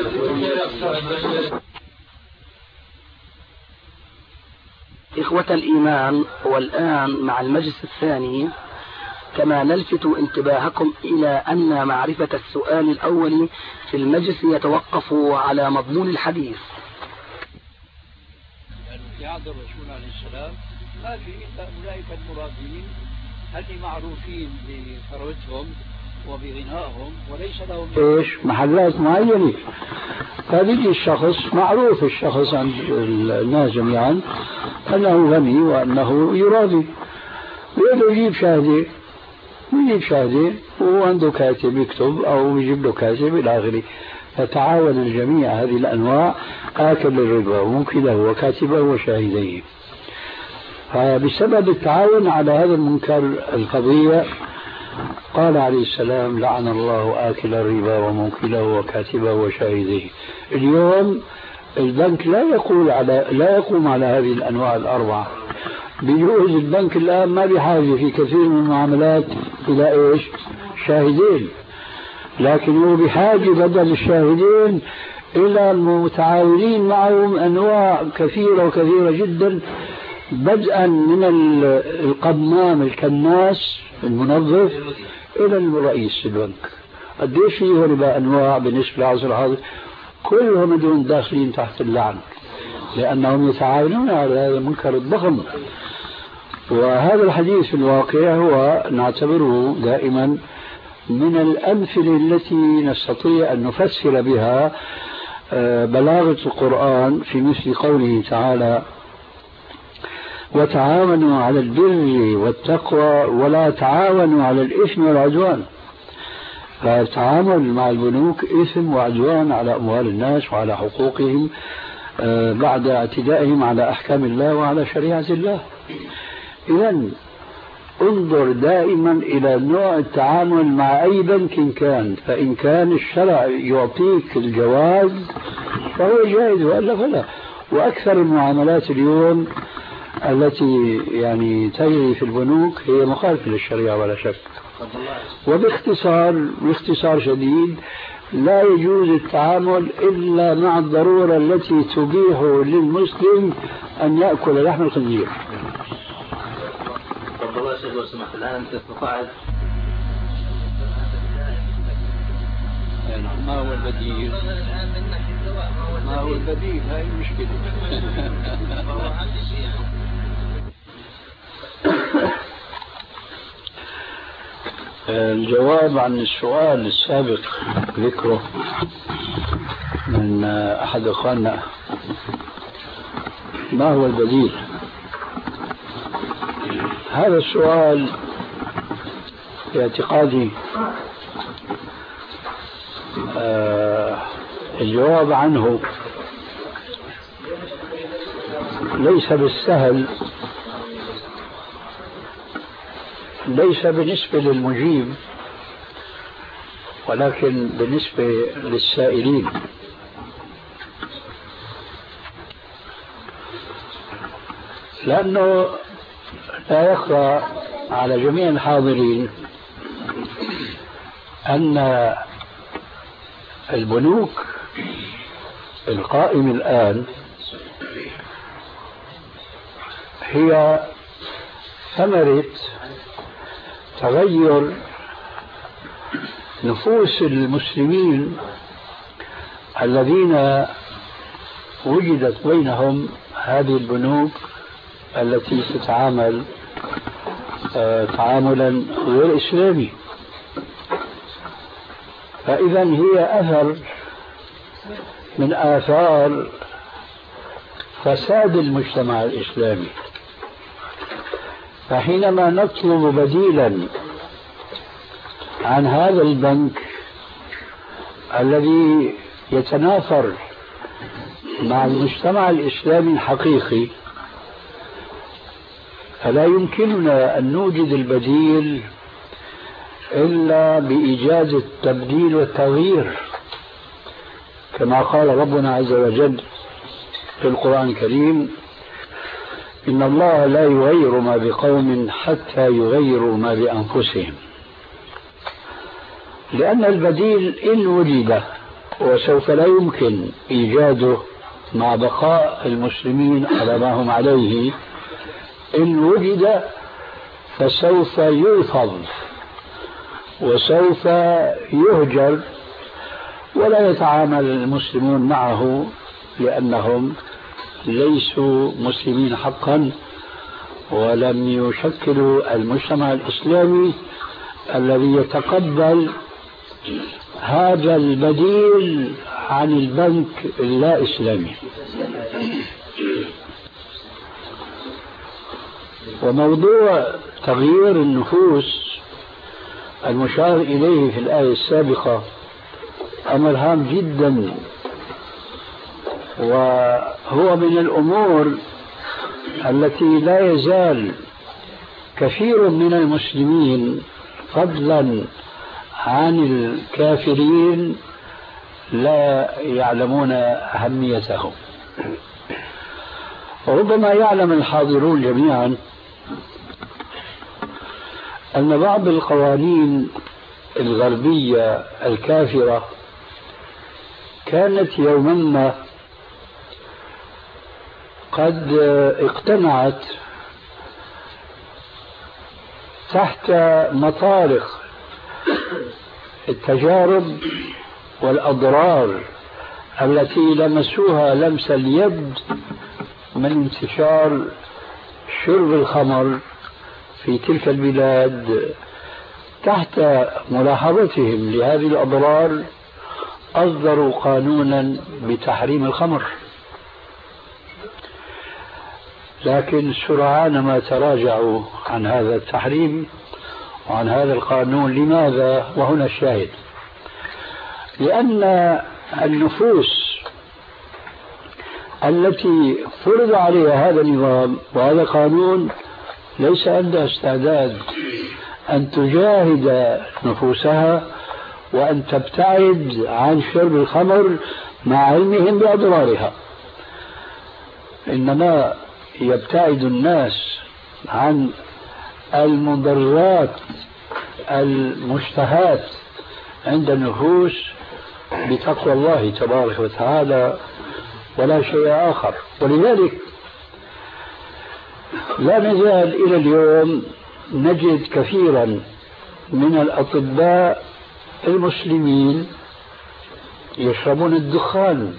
إخوة الإيمان، والآن مع المجلس الثاني، كما نلفت انتباهكم إلى أن معرفة السؤال الأول في المجلس يتوقف على مضمون الحديث. في عهد الرسول عليه السلام ما في إلا أولئك المرادين اللي معروفين بثروتهم وبغنائهم وليس لهم ايش محلات معينة. فبيجي الشخص معروف، الشخص عند الناس جميعا أنه غني وأنه يراضي، ويقدر يجيب شهادة ويجيب شهادة وعنده كاتب يكتب أو يجيب له كاتب إلى آخره. فتعاون الجميع هذه الأنواع، آكل الربا وموكله وكاتبه وشاهديه. فبسبب التعاون على هذا المنكر الفظيع قال عليه السلام لعن الله آكل الربا وموكله وكاتبه وشاهديه. اليوم البنك لا يقول على لا يقوم على هذه الأنواع الأربعة. بيجوز البنك الآن ما بحاجة في كثير من المعاملات إلى إيش؟ شاهدين، لكن هو بحاجة بدل الشاهدين إلى المتعاونين معهم أنواع كثيرة وكثيرة جدا، بدءا من القمام الكناس المنظف إلى الرئيس البنك. قديش فيه ربا أنواع بالنسبة للعصر الحاضر، كلهم دون داخلين تحت اللعن، لأنهم يتعاونون على هذا المنكر الضخم. وهذا الحديث في الواقع هو نعتبره دائما من الأمثلة التي نستطيع أن نفسر بها بلاغة القرآن في مثل قوله تعالى وتعاونوا على البر والتقوى ولا تعاونوا على الإثم والعدوان. فالتعامل مع البنوك إثم وعدوان على أموال الناس وعلى حقوقهم بعد اعتدائهم على أحكام الله وعلى شريعة الله. إذن انظر دائما إلى نوع التعامل مع أي بنك كان، فإن كان الشرع يعطيك الجواز فهو جائز وإلا فلا. وأكثر المعاملات اليوم التي يعني تجري في البنوك هي مخالفة للشريعة ولا شك. وباختصار باختصار شديد لا يجوز التعامل إلا مع الضرورة التي تبيح للمسلم أن يأكل لحم الخنزير. تفضل الله شيخ لو سمحت. الآن أنت استطعت ما هو البديل؟ ما هو البديل؟ هاي المشكلة. الجواب عن السؤال السابق ذكره من أحد أخواننا، ما هو البديل؟ هذا السؤال في اعتقادي آه الجواب عنه ليس بالسهل، ليس بالنسبة للمجيب ولكن بالنسبة للسائلين لأنه لا يخفى على جميع الحاضرين أن البنوك القائمة الآن هي ثمرة تغير نفوس المسلمين الذين وجدت بينهم هذه البنوك التي تتعامل تعاملا غير إسلامي. فإذا هي أثر من آثار فساد المجتمع الإسلامي. فحينما نطلب بديلا عن هذا البنك الذي يتنافر مع المجتمع الإسلامي الحقيقي، فلا يمكننا أن نوجد البديل إلا بإيجاد التبديل والتغيير، كما قال ربنا عز وجل في القرآن الكريم: إن الله لا يغير ما بقوم حتى يغيروا ما بأنفسهم. لأن البديل إن وجد، وسوف لا يمكن إيجاده مع بقاء المسلمين على ما هم عليه، إن وجد فسوف يرفض وسوف يهجر ولا يتعامل المسلمون معه، لأنهم ليسوا مسلمين حقا ولم يشكلوا المجتمع الإسلامي الذي يتقبل هذا البديل عن البنك اللا إسلامي. وموضوع تغيير النفوس المشار إليه في الآية السابقة أمر هام جدا، وهو من الأمور التي لا يزال كثير من المسلمين فضلا عن الكافرين لا يعلمون أهميته. وربما يعلم الحاضرون جميعا أن بعض القوانين الغربية الكافرة كانت يوما ما قد اقتنعت تحت مطارق التجارب والأضرار التي لمسوها لمس اليد من انتشار شرب الخمر في تلك البلاد. تحت ملاحظتهم لهذه الأضرار أصدروا قانونا بتحريم الخمر، لكن سرعان ما تراجعوا عن هذا التحريم وعن هذا القانون. لماذا؟ وهنا الشاهد: لأن النفوس التي فرض عليها هذا النظام وهذا القانون ليس عندها استعداد أن تجاهد نفوسها وأن تبتعد عن شرب الخمر مع علمهم بأضرارها، إنما يبتعد الناس عن المضرات المشتهات عند النفوس بتقوى الله تبارك وتعالى ولا شيء آخر. ولذلك لا نزال إلى اليوم نجد كثيرا من الأطباء المسلمين يشربون الدخان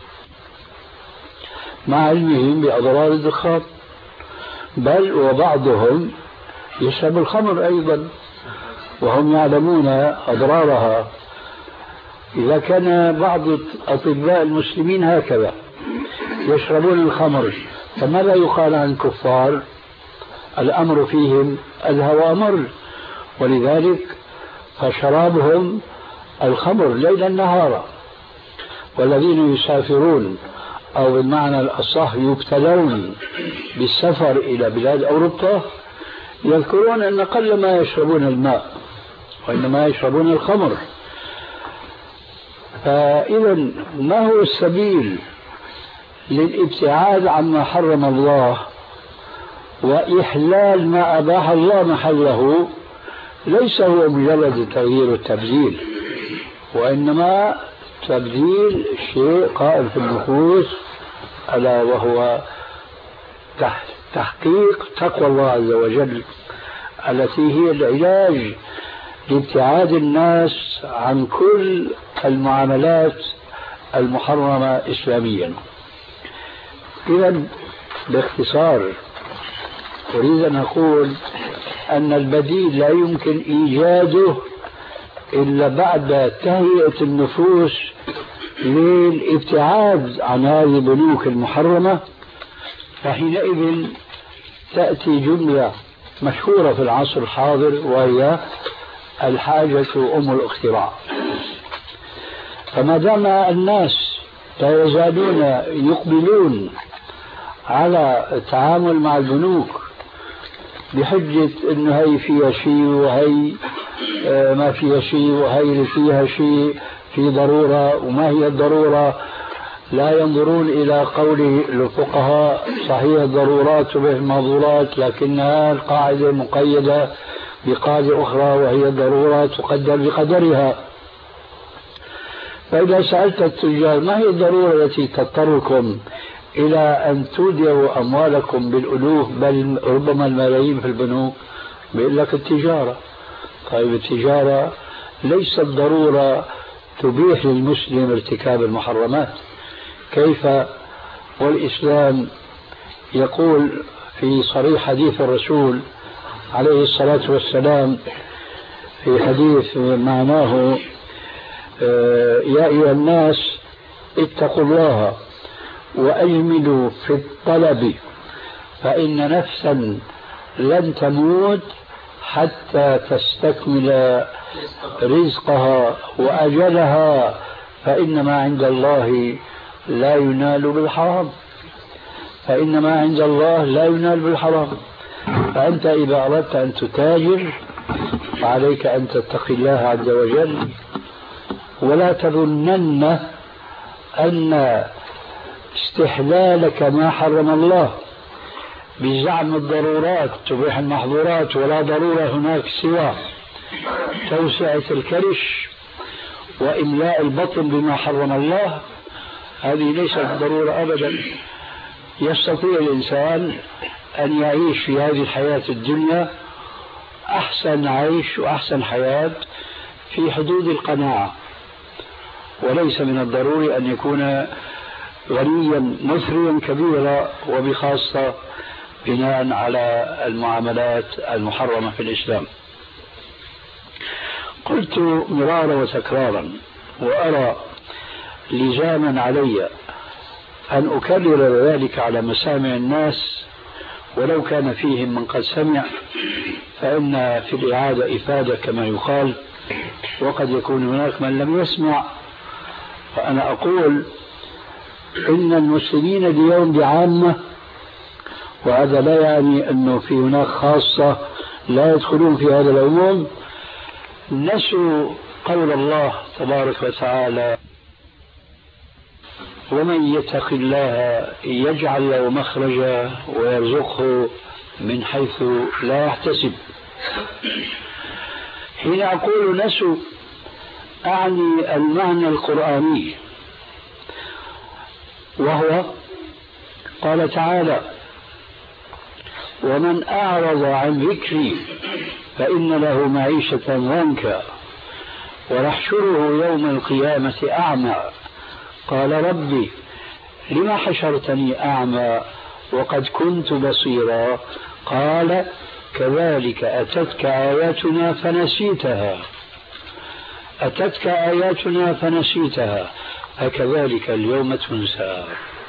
مع علمهم بأضرار الدخان، بل وبعضهم يشرب الخمر أيضا وهم يعلمون أضرارها. إذا كان بعض أطباء المسلمين هكذا يشربون الخمر، فماذا يقال عن الكفار؟ الأمر فيهم الهوى أمر، ولذلك فشرابهم الخمر ليلا نهارا. والذين يسافرون أو بالمعنى الأصح يبتلون بالسفر إلى بلاد أوروبا يذكرون أن قل ما يشربون الماء وإنما يشربون الخمر، فإذا ما هو السبيل للابتعاد عما حرم الله وإحلال ما أباح الله محله؟ ليس هو مجرد تغيير والتبديل، وإنما تبديل شيء قائم في النفوس، ألا وهو تحقيق تقوى الله عز وجل التي هي العلاج لابتعاد الناس عن كل المعاملات المحرمة إسلاميا. إذا باختصار أريد أن أقول أن البديل لا يمكن إيجاده إلا بعد تهيئة النفوس للابتعاد عن هذه البنوك المحرمة. فحينئذ تأتي جملة مشهورة في العصر الحاضر وهي الحاجة أم الاختراع. فما دام الناس لا يزالون يقبلون على التعامل مع البنوك بحجة إنه هي فيها شيء وهي ما فيها شيء وهي اللي فيها شيء، في ضرورة وما هي الضرورة، لا ينظرون إلى قول الفقهاء صحيح الضرورات تبيح المحظورات، لكنها القاعدة مقيدة بقاعدة أخرى وهي الضرورات تقدر بقدرها. فإذا سألت التجار ما هي الضرورة التي تضطركم إلى أن تودعوا أموالكم بالألوف بل ربما الملايين في البنوك، بيقول لك التجارة. طيب التجارة ليست ضرورة تبيح للمسلم ارتكاب المحرمات. كيف والإسلام يقول في صريح حديث الرسول عليه الصلاة والسلام في حديث معناه يا أيها الناس اتقوا الله وأجملوا في الطلب فإن نفسا لن تموت حتى تستكمل رزقها وأجلها، فإن ما عند الله لا ينال بالحرام، فإن ما عند الله لا ينال بالحرام. فأنت إذا أردت أن تتاجر فعليك أن تتقي الله عز وجل، ولا تظنن أن استحلالك ما حرم الله بزعم الضرورات تبيح المحظورات ولا ضرورة هناك سوى توسعة الكرش وإملاء البطن بما حرم الله، هذه ليست ضرورة أبدا. يستطيع الإنسان أن يعيش في هذه الحياة الدنيا أحسن عيش وأحسن حياة في حدود القناعة، وليس من الضروري أن يكون غنيا مثريا كبيرا وبخاصة بناء على المعاملات المحرمة في الإسلام. قلت مرارا وتكرارا وأرى لزاما علي أن أكرر ذلك على مسامع الناس ولو كان فيهم من قد سمع، فإن في الإعادة إفادة كما يقال، وقد يكون هناك من لم يسمع. فأنا أقول إن المسلمين اليوم بعامة، وهذا لا يعني أنه في هناك خاصة لا يدخلون في هذا العموم، نسوا قول الله تبارك وتعالى ومن يتق الله يجعل له مخرجا ويرزقه من حيث لا يحتسب. حين أقول نسوا أعني المعنى القرآني، وهو قال تعالى ومن أعرض عن ذكري فإن له معيشة ضنكا ونحشره يوم القيامة أعمى قال ربي لما حشرتني أعمى وقد كنت بصيرا قال كذلك أتتك آياتنا فنسيتها أتتك آياتنا فنسيتها فكذلك اليوم تنسى.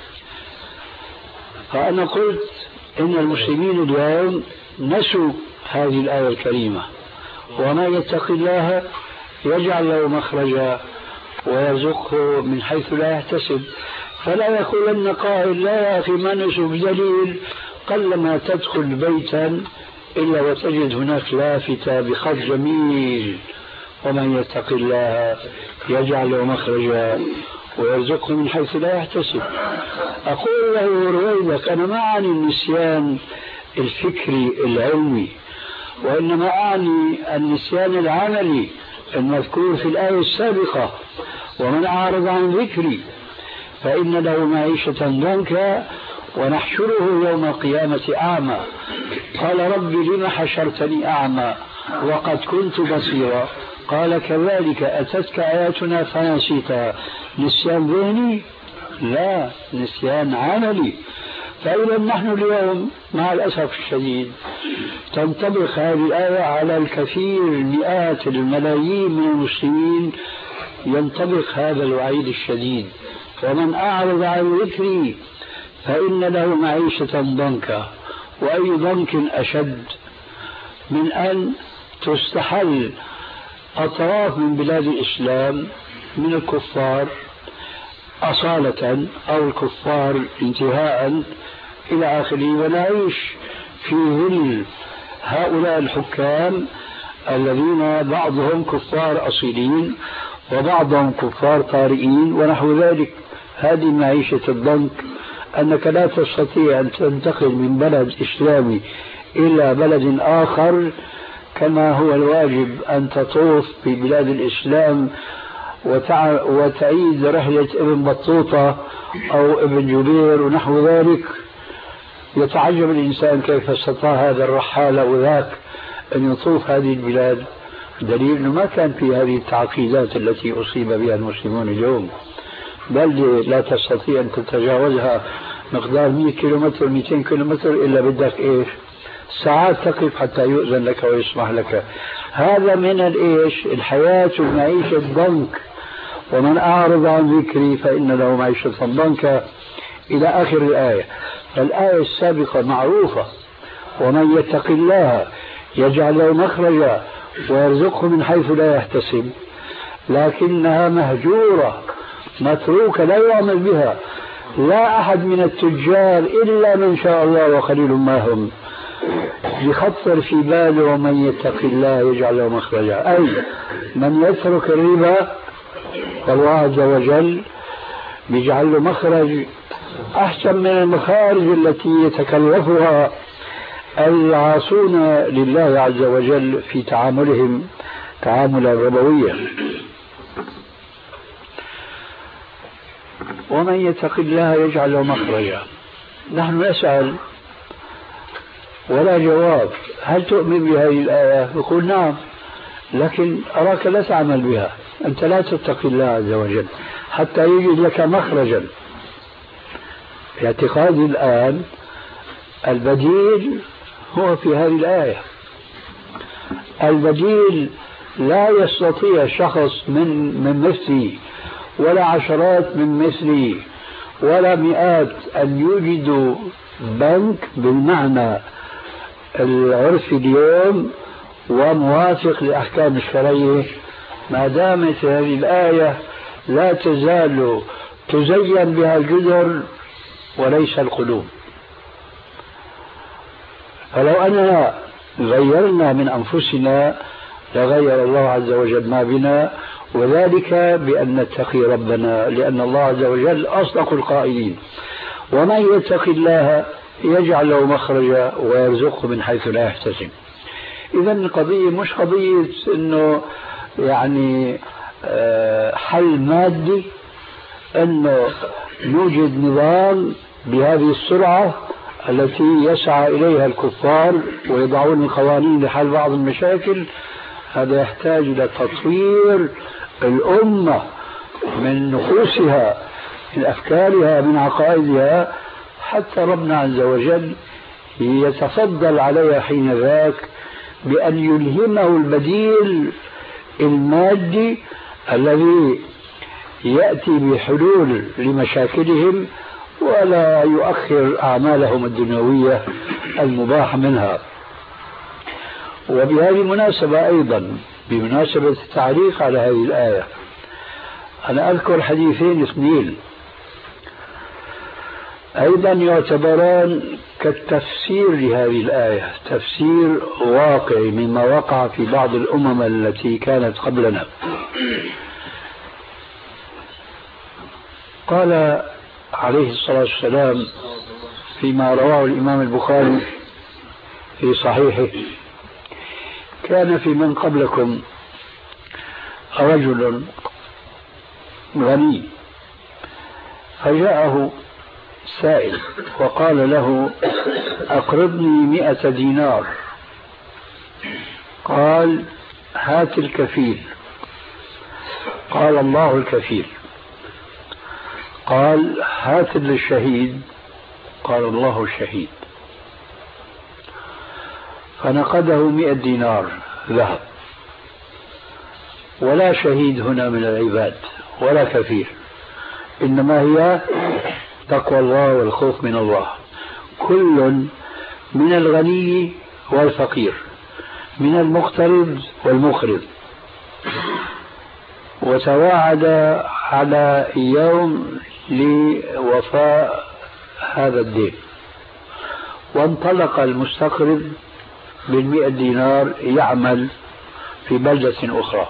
فأنا قلت إن المسلمين اليوم نسوا هذه الآية الكريمة، وما يتق الله يجعل له مخرجا ويرزقه من حيث لا يحتسب. فلا يقولن قائل لا يا أخي ما نسوا بدليل قلما تدخل بيتا إلا وتجد هناك لافتة بخط جميل ومن يتق الله يجعل له مخرجا ويرزقه من حيث لا يحتسب. أقول له رويدك أنا ما أعني النسيان الفكري العلمي، وإنما أعني النسيان العملي المذكور في الآية السابقة: ومن أعرض عن ذكري فإن له معيشة ضنكا ونحشره يوم القيامة أعمى. قال رب لم حشرتني أعمى وقد كنت بصيرا؟ قال كذلك أتتك آياتنا فنسيتها. نسيان ذهني؟ لا، نسيان عملي. فإذا نحن اليوم مع الأسف الشديد تنطبق هذه الآية على الكثير، المئات الملايين من المسلمين ينطبق هذا الوعيد الشديد: ومن أعرض عن ذكري فإن له معيشة ضنكا. وأي ضنك أشد من أن تستحل أطراف من بلاد الإسلام من الكفار أصالة أو الكفار انتهاء إلى آخره، ونعيش في ظل هؤلاء الحكام الذين بعضهم كفار أصيلين وبعضهم كفار طارئين ونحو ذلك. هذه معيشة الضنك، أنك لا تستطيع أن تنتقل من بلد إسلامي إلى بلد آخر كما هو الواجب أن تطوف في بلاد الإسلام وتع... وتعيد رحلة ابن بطوطة أو ابن جبير ونحو ذلك. يتعجب الإنسان كيف استطاع هذا الرحال أو ذاك أن يطوف هذه البلاد، دليل أنه ما كان في هذه التعقيدات التي أصيب بها المسلمون اليوم. بل لا تستطيع أن تتجاوزها مقدار مئة كيلومتر مئتين كيلومتر إلا بدك إيش؟ ساعات تقف حتى يؤذن لك ويسمح لك. هذا من الإيش؟ الحياة ومعيشة ضنك. ومن أعرض عن ذكري فإن له معيشة ضنكا إلى آخر الآية. فالآية السابقة معروفة: ومن يتق الله يجعل له مخرجا ويرزقه من حيث لا يحتسب، لكنها مهجورة متروكة لا يعمل بها. لا أحد من التجار إلا من شاء الله وقليل ما هم يخطر في باله ومن يتق الله يجعل له مخرجا، أي من يترك الربا فالله عز وجل يجعل له مخرج أحسن من المخارج التي يتكلفها العاصون لله عز وجل في تعاملهم تعاملا ربويا. ومن يتق الله يجعل له مخرجا. نحن نسأل ولا جواب: هل تؤمن بهذه الآية؟ يقول نعم، لكن أراك لا تعمل بها، أنت لا تتقي الله عز وجل حتى يجد لك مخرجا. في اعتقادي الآن البديل هو في هذه الآية. البديل لا يستطيع شخص من من مثلي ولا عشرات من مثلي ولا مئات أن يوجدوا بنك بالمعنى العرفي اليوم وموافق لأحكام الشرعية ما دامت هذه الآية لا تزال تزين بها الجدر وليس القلوب. فلو أننا غيرنا من أنفسنا لغير الله عز وجل ما بنا، وذلك بأن نتقي ربنا، لأن الله عز وجل أصدق القائلين: ومن يتق الله يجعل له مخرجا ويرزقه من حيث لا يحتسب. إذا القضية مش قضية إنه يعني حل مادي، إنه يوجد نظام بهذه السرعة التي يسعى إليها الكفار ويضعون القوانين لحل بعض المشاكل. هذا يحتاج إلى تطوير الأمة من نفوسها، من أفكارها، من عقائدها، حتى ربنا عز وجل يتفضل عليها حين ذاك بأن يلهمه البديل المادي الذي يأتي بحلول لمشاكلهم ولا يؤخر أعمالهم الدنيوية المباح منها. وبهذه المناسبة أيضا، بمناسبة التعليق على هذه الآية، أنا أذكر حديثين اثنين أيضا يعتبران كالتفسير لهذه الآية تفسير واقعي مما وقع في بعض الأمم التي كانت قبلنا. قال عليه الصلاة والسلام فيما رواه الإمام البخاري في صحيحه: كان في من قبلكم رجل غني فجاءه سائل وقال له: أقرضني مئة دينار. قال: هات الكفيل. قال: الله الكفيل. قال: هات للشهيد. قال: الله الشهيد. فنقده مئة دينار ذهب. ولا شهيد هنا من العباد ولا كفيل، إنما هي تقوى الله والخوف من الله. كل من الغني والفقير، من المقترض والمقرض، وتواعد على يوم لوفاء هذا الدين. وانطلق المستقرض بالمئة دينار يعمل في بلدة أخرى،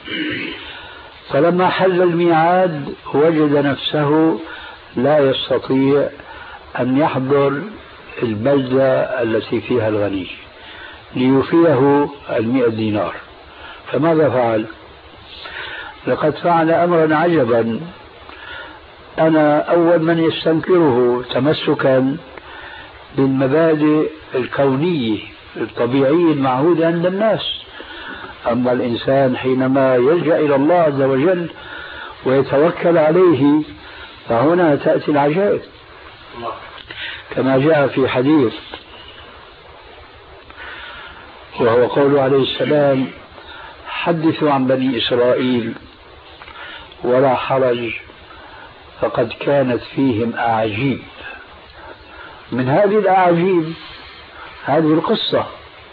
فلما حل الميعاد وجد نفسه لا يستطيع أن يحضر البلدة التي فيها الغني ليوفيه المئة دينار. فماذا فعل؟ لقد فعل أمرا عجبا أنا أول من يستنكره تمسكا بالمبادئ الكونية الطبيعية المعهودة عند الناس. أما الإنسان حينما يلجأ إلى الله عز وجل ويتوكل عليه فهنا تأتي العجائب، كما جاء في حديث وهو قوله عليه السلام: حدثوا عن بني إسرائيل ولا حرج فقد كانت فيهم أعاجيب. من هذه الأعاجيب هذه القصة: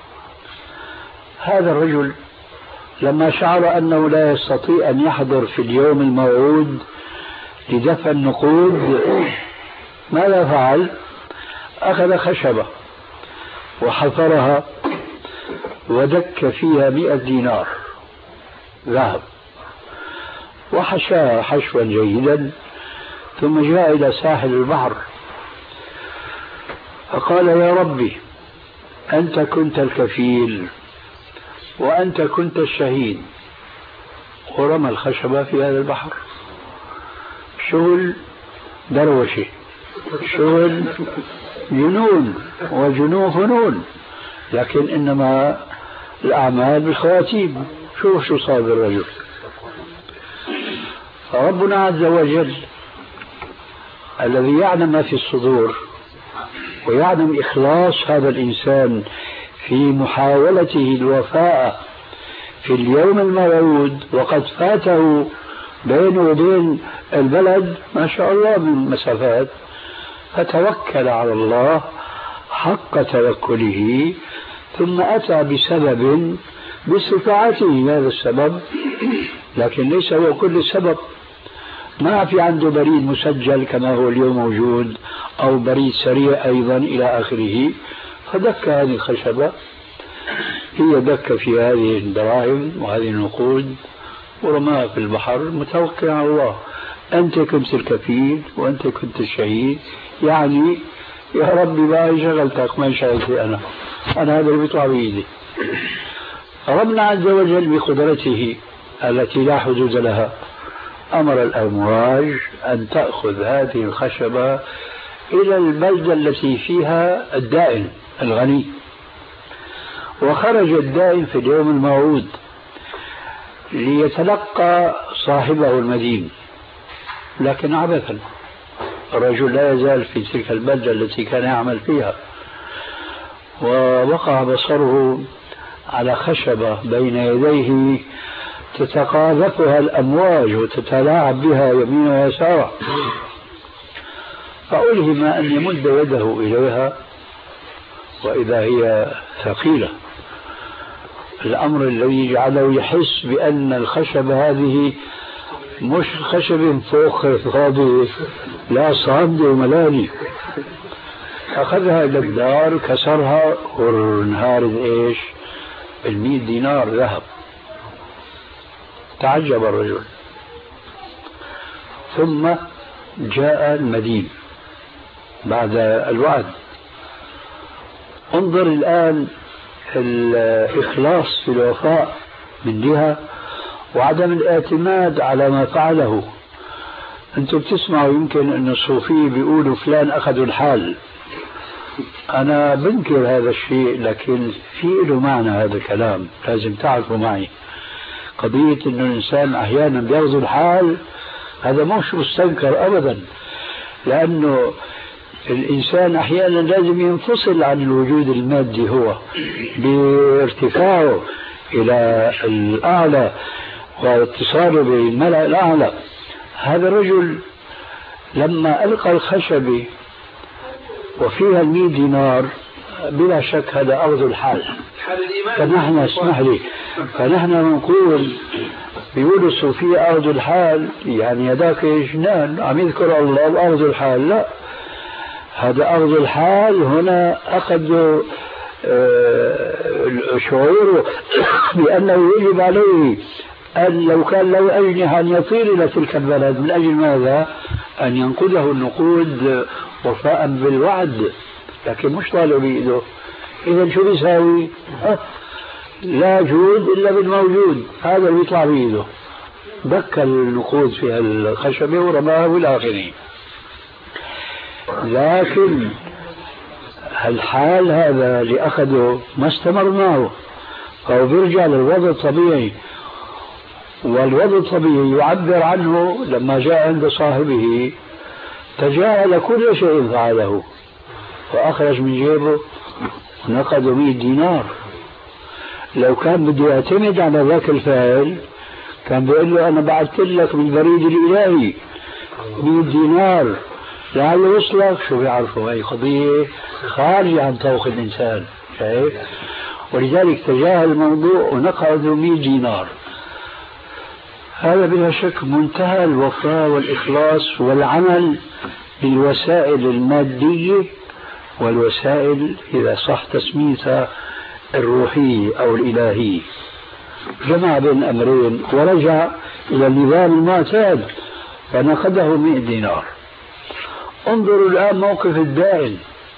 هذا الرجل لما شعر أنه لا يستطيع أن يحضر في اليوم الموعود لدفع النقود، ماذا فعل؟ أخذ خشبة وحفرها ودك فيها مئة دينار ذهب وحشاها حشوا جيدا، ثم جاء إلى ساحل البحر فقال: يا ربي، أنت كنت الكفيل وأنت كنت الشهيد، ورمى الخشبة في هذا البحر. شغل دروشة، شغل جنون، وجنون فنون، لكن إنما الأعمال بالخواتيم. شوف شو صار بالرجل. فربنا عز وجل الذي يعلم ما في الصدور ويعلم إخلاص هذا الإنسان في محاولته الوفاء في اليوم الموعود، وقد فاته بينه وبين البلد ما شاء الله من مسافات، فتوكل على الله حق توكله، ثم أتى بسبب باستطاعته هذا السبب، لكن ليس هو كل السبب. ما في عنده بريد مسجل كما هو اليوم موجود، أو بريد سريع أيضا إلى آخره، فدك هذه الخشبة، هي دك في هذه الدراهم وهذه النقود ورماها في البحر متوكل على الله. أنت كنت الكفيل وأنت كنت الشهيد، يعني يا ربي ما شغلتك ما شغلتي أنا أنا هذا اللي بيطلع بإيدي. ربنا عز وجل بقدرته التي لا حدود لها أمر الأمواج أن تأخذ هذه الخشبة إلى البلدة التي فيها الدائن الغني، وخرج الدائن في اليوم الموعود ليتلقى صاحبه المدين، لكن عبثا الرجل لا يزال في تلك البلدة التي كان يعمل فيها، ووقع بصره على خشبة بين يديه تتقاذفها الأمواج وتتلاعب بها يمينا ويسارا، فألهم أن يمد يده إليها وإذا هي ثقيلة، الأمر الذي جعله يحس بأن الخشبة هذه مش خشب فوق فاضي، لا صامدة وملاني. أخذها إلى الدار كسرها وانهارت إيش؟ المئة دينار ذهب. تعجب الرجل، ثم جاء المدين بعد الوعد. انظر الآن الإخلاص في الوفاء من جهة، وعدم الاعتماد على ما فعله. أنتم بتسمعوا يمكن أن الصوفية بيقولوا فلان أخذوا الحال. أنا بنكر هذا الشيء، لكن في له معنى هذا الكلام لازم تعرفوا معي. قضية أنه الإنسان أحيانا بياخذ الحال هذا مش مستنكر أبدا، لأنه الإنسان أحيانا لازم ينفصل عن الوجود المادي هو بارتفاعه إلى الأعلى واتصاله بالملأ الأعلى. هذا الرجل لما ألقى الخشبة وفيها المئة دينار بلا شك هذا أخذ الحال. فنحن اسمح لي فنحن نقول بيقولوا الصوفية أخذ الحال يعني هذاك جنان عم يذكر الله وأخذ الحال. لا، هذا أخذ الحال هنا أخذ شعوره بأنه يجب عليه أن لو كان له أجنحة أن يطير إلى تلك البلد. من أجل ماذا؟ أن ينقذه النقود وفاء بالوعد، لكن مش طالع بإيده. إذا شو بيساوي؟ لا جود إلا بالموجود، هذا اللي يطلع بإيده. دك النقود في الخشبة ورماه والآخرين. لكن الحال هذا اللي أخذه ما استمر معه، أو بيرجع للوضع الطبيعي. والوضع الطبيعي يعبر عنه لما جاء عند صاحبه تجاهل كل شيء فعله وأخرج من جيبه نقد مئة دينار. لو كان بده يعتمد على ذاك الفاعل كان بيقول له أنا بعثت لك بالبريد الإلهي مئة دينار لعله يوصلك. شو بيعرفوا؟ هي قضية خارجة عن طوق الإنسان، شايف؟ ولذلك تجاهل الموضوع ونقد مئة دينار. هذا بلا شك منتهى الوفاء والإخلاص والعمل بالوسائل المادية والوسائل إذا صح تسميتها الروحية أو الإلهية. جمع بين أمرين ورجع إلى النظام المعتاد فنقده مئة دينار. انظروا الآن موقف الدائن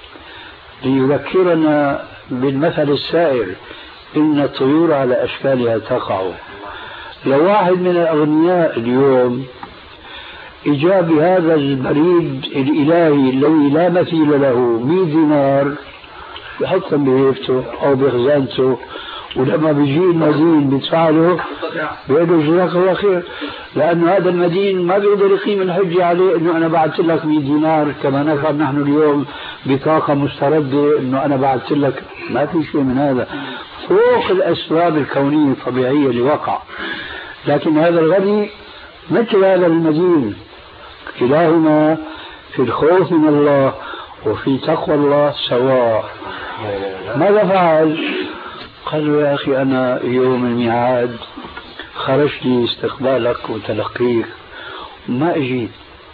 ليذكرنا بالمثل السائر إن الطيور على أشكالها تقع. لو واحد من الأغنياء اليوم إجاب هذا البريد الإلهي الذي لا مثيل له مئة دينار بحطهم بهيفته أو بخزانته، ولما بيجي المدين بيدفع له بيقول له جزاك الله خير، لأنه هذا المدين ما بيقدر يقيم الحجة عليه إنه أنا بعثت لك مئة دينار كما نفعل نحن اليوم بطاقة مستردة إنه أنا بعثت لك. ما في شيء من هذا، فوق الأسباب الكونية الطبيعية اللي وقع. لكن هذا الغني مثل هذا المدين، كلاهما في الخوف من الله وفي تقوى الله سواء. ماذا فعل؟ قال له يا أخي أنا يوم الميعاد خرجت لي استقبالك وتلقيك ما أجيت،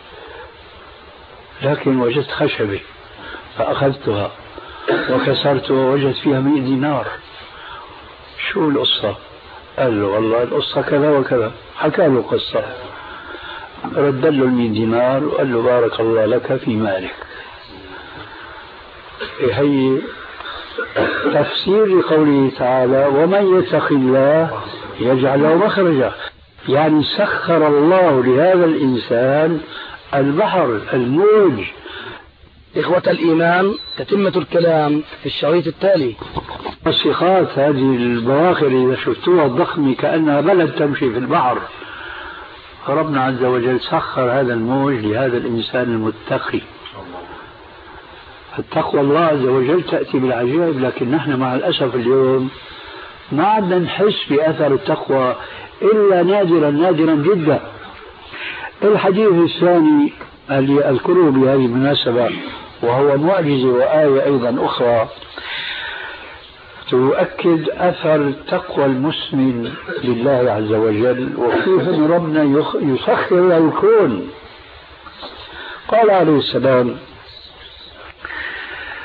لكن وجدت خشبة فأخذتها وكسرتها ووجدت فيها مئة دينار. شو القصة؟ قال له والله القصة كذا وكذا، حكى له قصة، رد له المئة دينار وقال له بارك الله لك في مالك. هي تفسير لقوله تعالى ومن يتق الله يجعل له مخرجا، يعني سخر الله لهذا الإنسان البحر الموج. إخوة الإيمان، تتمة الكلام في الشريط التالي. الصخات هذه البواخر إذا شفتوها الضخمة كأنها بلد تمشي في البحر. ربنا عز وجل سخر هذا الموج لهذا الإنسان المتقي. التقوى الله عز وجل تأتي بالعجائب، لكن نحن مع الأسف اليوم ما عدنا نحس بأثر التقوى إلا نادرا نادرا جدا. الحديث الثاني اللي أذكره بهذه المناسبة وهو معجزة وآية أيضا أخرى تؤكد أثر تقوى المسلم لله عز وجل وكيف أن ربنا يسخر له الكون. قال عليه السلام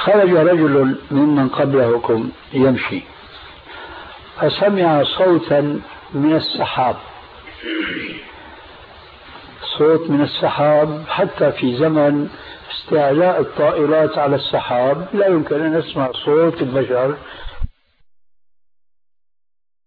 خرج رجل ممن قبلكم يمشي فسمع صوتا من السحاب، صوت من السحاب. حتى في زمن استعلاء الطائرات على السحاب لا يمكن أن نسمع صوت البشر